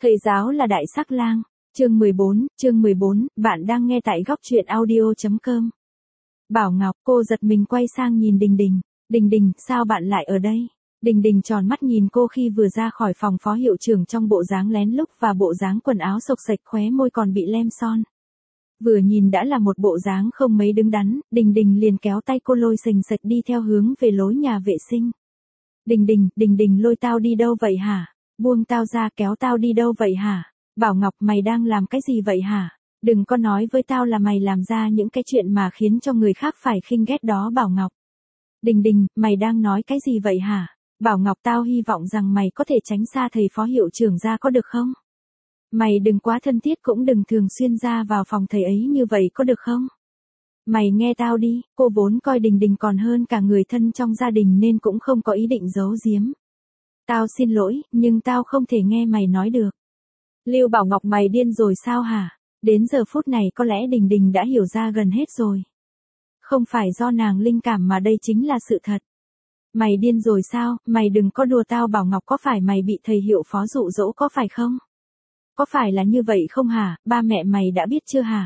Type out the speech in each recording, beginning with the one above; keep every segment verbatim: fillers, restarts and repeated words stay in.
Thầy giáo là đại sắc lang. Chương mười bốn, chương mười bốn, bạn đang nghe tại góc truyện audio chấm com. Bảo Ngọc, cô giật mình quay sang nhìn Đình Đình. Đình Đình, sao bạn lại ở đây? Đình Đình tròn mắt nhìn cô khi vừa ra khỏi phòng phó hiệu trưởng trong bộ dáng lén lút và bộ dáng quần áo xộc xệch, khóe môi còn bị lem son. Vừa nhìn đã là một bộ dáng không mấy đứng đắn, Đình Đình liền kéo tay cô lôi sềnh sệch đi theo hướng về lối nhà vệ sinh. Đình Đình, Đình Đình lôi tao đi đâu vậy hả? Buông tao ra, kéo tao đi đâu vậy hả? Bảo Ngọc, mày đang làm cái gì vậy hả? Đừng có nói với tao là mày làm ra những cái chuyện mà khiến cho người khác phải khinh ghét đó Bảo Ngọc. Đình Đình, mày đang nói cái gì vậy hả? Bảo Ngọc, tao hy vọng rằng mày có thể tránh xa thầy phó hiệu trưởng ra có được không? Mày đừng quá thân thiết, cũng đừng thường xuyên ra vào phòng thầy ấy như vậy có được không? Mày nghe tao đi, cô vốn coi Đình Đình còn hơn cả người thân trong gia đình nên cũng không có ý định giấu giếm. Tao xin lỗi, nhưng tao không thể nghe mày nói được. Lưu Bảo Ngọc, mày điên rồi sao hả? Đến giờ phút này có lẽ Đình Đình đã hiểu ra gần hết rồi. Không phải do nàng linh cảm mà đây chính là sự thật. Mày điên rồi sao? Mày đừng có đùa tao Bảo Ngọc, có phải mày bị thầy hiệu phó dụ dỗ có phải không? Có phải là như vậy không hả? Ba mẹ mày đã biết chưa hả?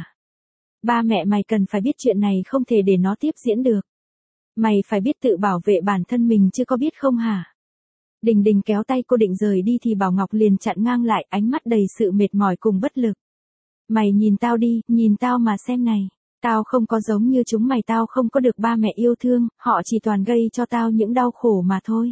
Ba mẹ mày cần phải biết chuyện này, không thể để nó tiếp diễn được. Mày phải biết tự bảo vệ bản thân mình chứ, có biết không hả? Đình Đình kéo tay cô định rời đi thì Bảo Ngọc liền chặn ngang lại, ánh mắt đầy sự mệt mỏi cùng bất lực. Mày nhìn tao đi, nhìn tao mà xem này. Tao không có giống như chúng mày, tao không có được ba mẹ yêu thương, họ chỉ toàn gây cho tao những đau khổ mà thôi.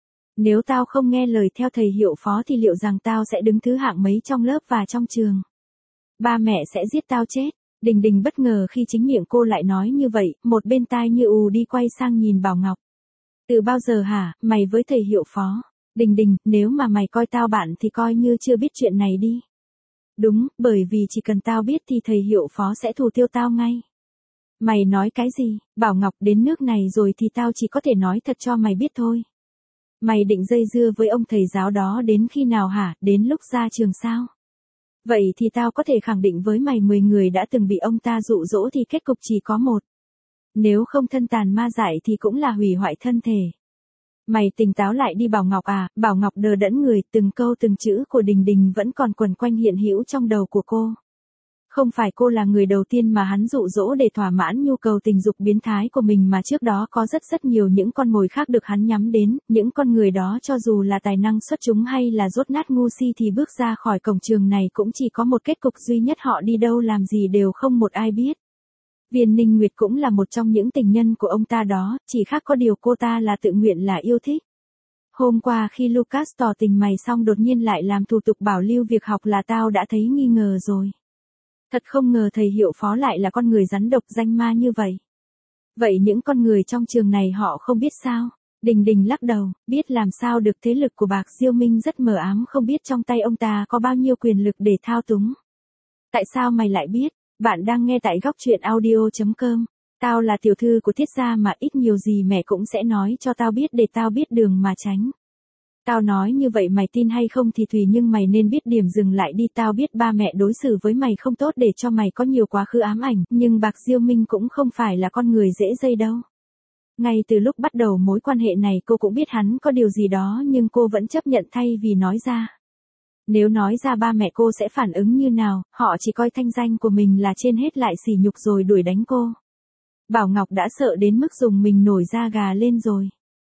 Nếu tao không nghe lời theo thầy hiệu phó thì liệu rằng tao sẽ đứng thứ hạng mấy trong lớp và trong trường? Ba mẹ sẽ giết tao chết. Đình Đình bất ngờ khi chính miệng cô lại nói như vậy, một bên tai như ù đi quay sang nhìn Bảo Ngọc. Từ bao giờ hả, mày với thầy hiệu phó? Đình Đình, nếu mà mày coi tao bạn thì coi như chưa biết chuyện này đi. Đúng, bởi vì chỉ cần tao biết thì thầy hiệu phó sẽ thủ tiêu tao ngay. Mày nói cái gì? Bảo Ngọc, đến nước này rồi thì tao chỉ có thể nói thật cho mày biết thôi. Mày định dây dưa với ông thầy giáo đó đến khi nào hả? Đến lúc ra trường sao? Vậy thì tao có thể khẳng định với mày mười người đã từng bị ông ta dụ dỗ thì kết cục chỉ có một. Nếu không thân tàn ma dại thì cũng là hủy hoại thân thể. Mày tỉnh táo lại đi Bảo Ngọc à. Bảo Ngọc đờ đẫn người, từng câu từng chữ của Đình Đình vẫn còn quẩn quanh hiện hữu trong đầu của cô. Không phải cô là người đầu tiên mà hắn dụ dỗ để thỏa mãn nhu cầu tình dục biến thái của mình, mà trước đó có rất rất nhiều những con mồi khác được hắn nhắm đến. Những con người đó cho dù là tài năng xuất chúng hay là dốt nát ngu si thì bước ra khỏi cổng trường này cũng chỉ có một kết cục duy nhất, họ đi đâu làm gì đều không một ai biết. Viên Ninh Nguyệt cũng là một trong những tình nhân của ông ta đó, chỉ khác có điều cô ta là tự nguyện là yêu thích. Hôm qua khi Lucas tỏ tình mày xong đột nhiên lại làm thủ tục bảo lưu việc học là tao đã thấy nghi ngờ rồi. Thật không ngờ thầy hiệu phó lại là con người rắn độc danh ma như vậy. Vậy những con người trong trường này họ không biết sao? Đình Đình lắc đầu, biết làm sao được, thế lực của Bạc Diêu Minh rất mờ ám, không biết trong tay ông ta có bao nhiêu quyền lực để thao túng. Tại sao mày lại biết? Bạn đang nghe tại góc truyện audio chấm com. Tao là tiểu thư của Thiết gia mà, ít nhiều gì mẹ cũng sẽ nói cho tao biết để tao biết đường mà tránh. Tao nói như vậy mày tin hay không thì tùy, nhưng mày nên biết điểm dừng lại đi. Tao biết ba mẹ đối xử với mày không tốt để cho mày có nhiều quá khứ ám ảnh, nhưng Bạc Diêu Minh cũng không phải là con người dễ dây đâu. Ngay từ lúc bắt đầu mối quan hệ này cô cũng biết hắn có điều gì đó, nhưng cô vẫn chấp nhận thay vì nói ra. Nếu nói ra ba mẹ cô sẽ phản ứng như nào, họ chỉ coi thanh danh của mình là trên hết lại sỉ nhục rồi đuổi đánh cô. Bảo Ngọc đã sợ đến mức dùng mình nổi da gà lên rồi.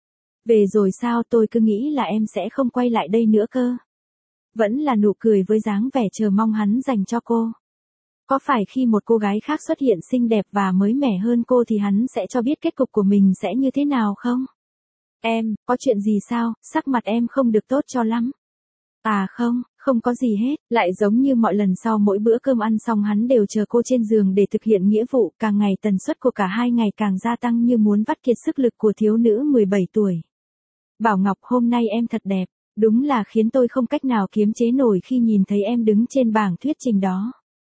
Về rồi sao? Tôi cứ nghĩ là em sẽ không quay lại đây nữa cơ. Vẫn là nụ cười với dáng vẻ chờ mong hắn dành cho cô. Có phải khi một cô gái khác xuất hiện xinh đẹp và mới mẻ hơn cô thì hắn sẽ cho biết kết cục của mình sẽ như thế nào không? Em, có chuyện gì sao? Sắc mặt em không được tốt cho lắm. À không, không có gì hết. Lại giống như mọi lần, sau mỗi bữa cơm ăn xong hắn đều chờ cô trên giường để thực hiện nghĩa vụ. Càng ngày tần suất của cả hai ngày càng gia tăng, như muốn vắt kiệt sức lực của thiếu nữ mười bảy tuổi. Bảo Ngọc, hôm nay em thật đẹp. Đúng là khiến tôi không cách nào kiềm chế nổi khi nhìn thấy em đứng trên bảng thuyết trình đó.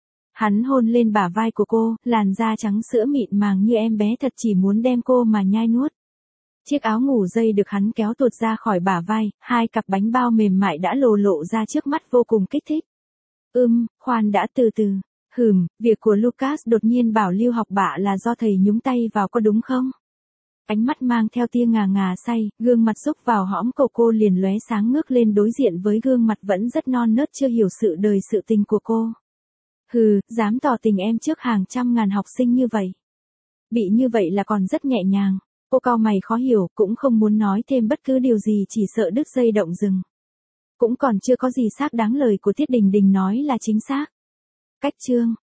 Hắn hôn lên bả vai của cô, làn da trắng sữa mịn màng như em bé thật, chỉ muốn đem cô mà nhai nuốt. Chiếc áo ngủ dây được hắn kéo tuột ra khỏi bả vai, hai cặp bánh bao mềm mại đã lồ lộ ra trước mắt, vô cùng kích thích. Ưm, khoan đã, từ từ. Hừm, việc của Lucas đột nhiên bảo lưu học bạ là do thầy nhúng tay vào có đúng không? Ánh mắt mang theo tia ngà ngà say, gương mặt xúc vào hõm cổ cô liền lóe sáng ngước lên đối diện với gương mặt vẫn rất non nớt chưa hiểu sự đời sự tình của cô. Hừ, dám tỏ tình em trước hàng trăm ngàn học sinh như vậy. Bị như vậy là còn rất nhẹ nhàng. Cô cau mày khó hiểu, cũng không muốn nói thêm bất cứ điều gì chỉ sợ đứt dây động rừng. Cũng còn chưa có gì xác đáng lời của Tiết Đình Đình nói là chính xác. Cách chương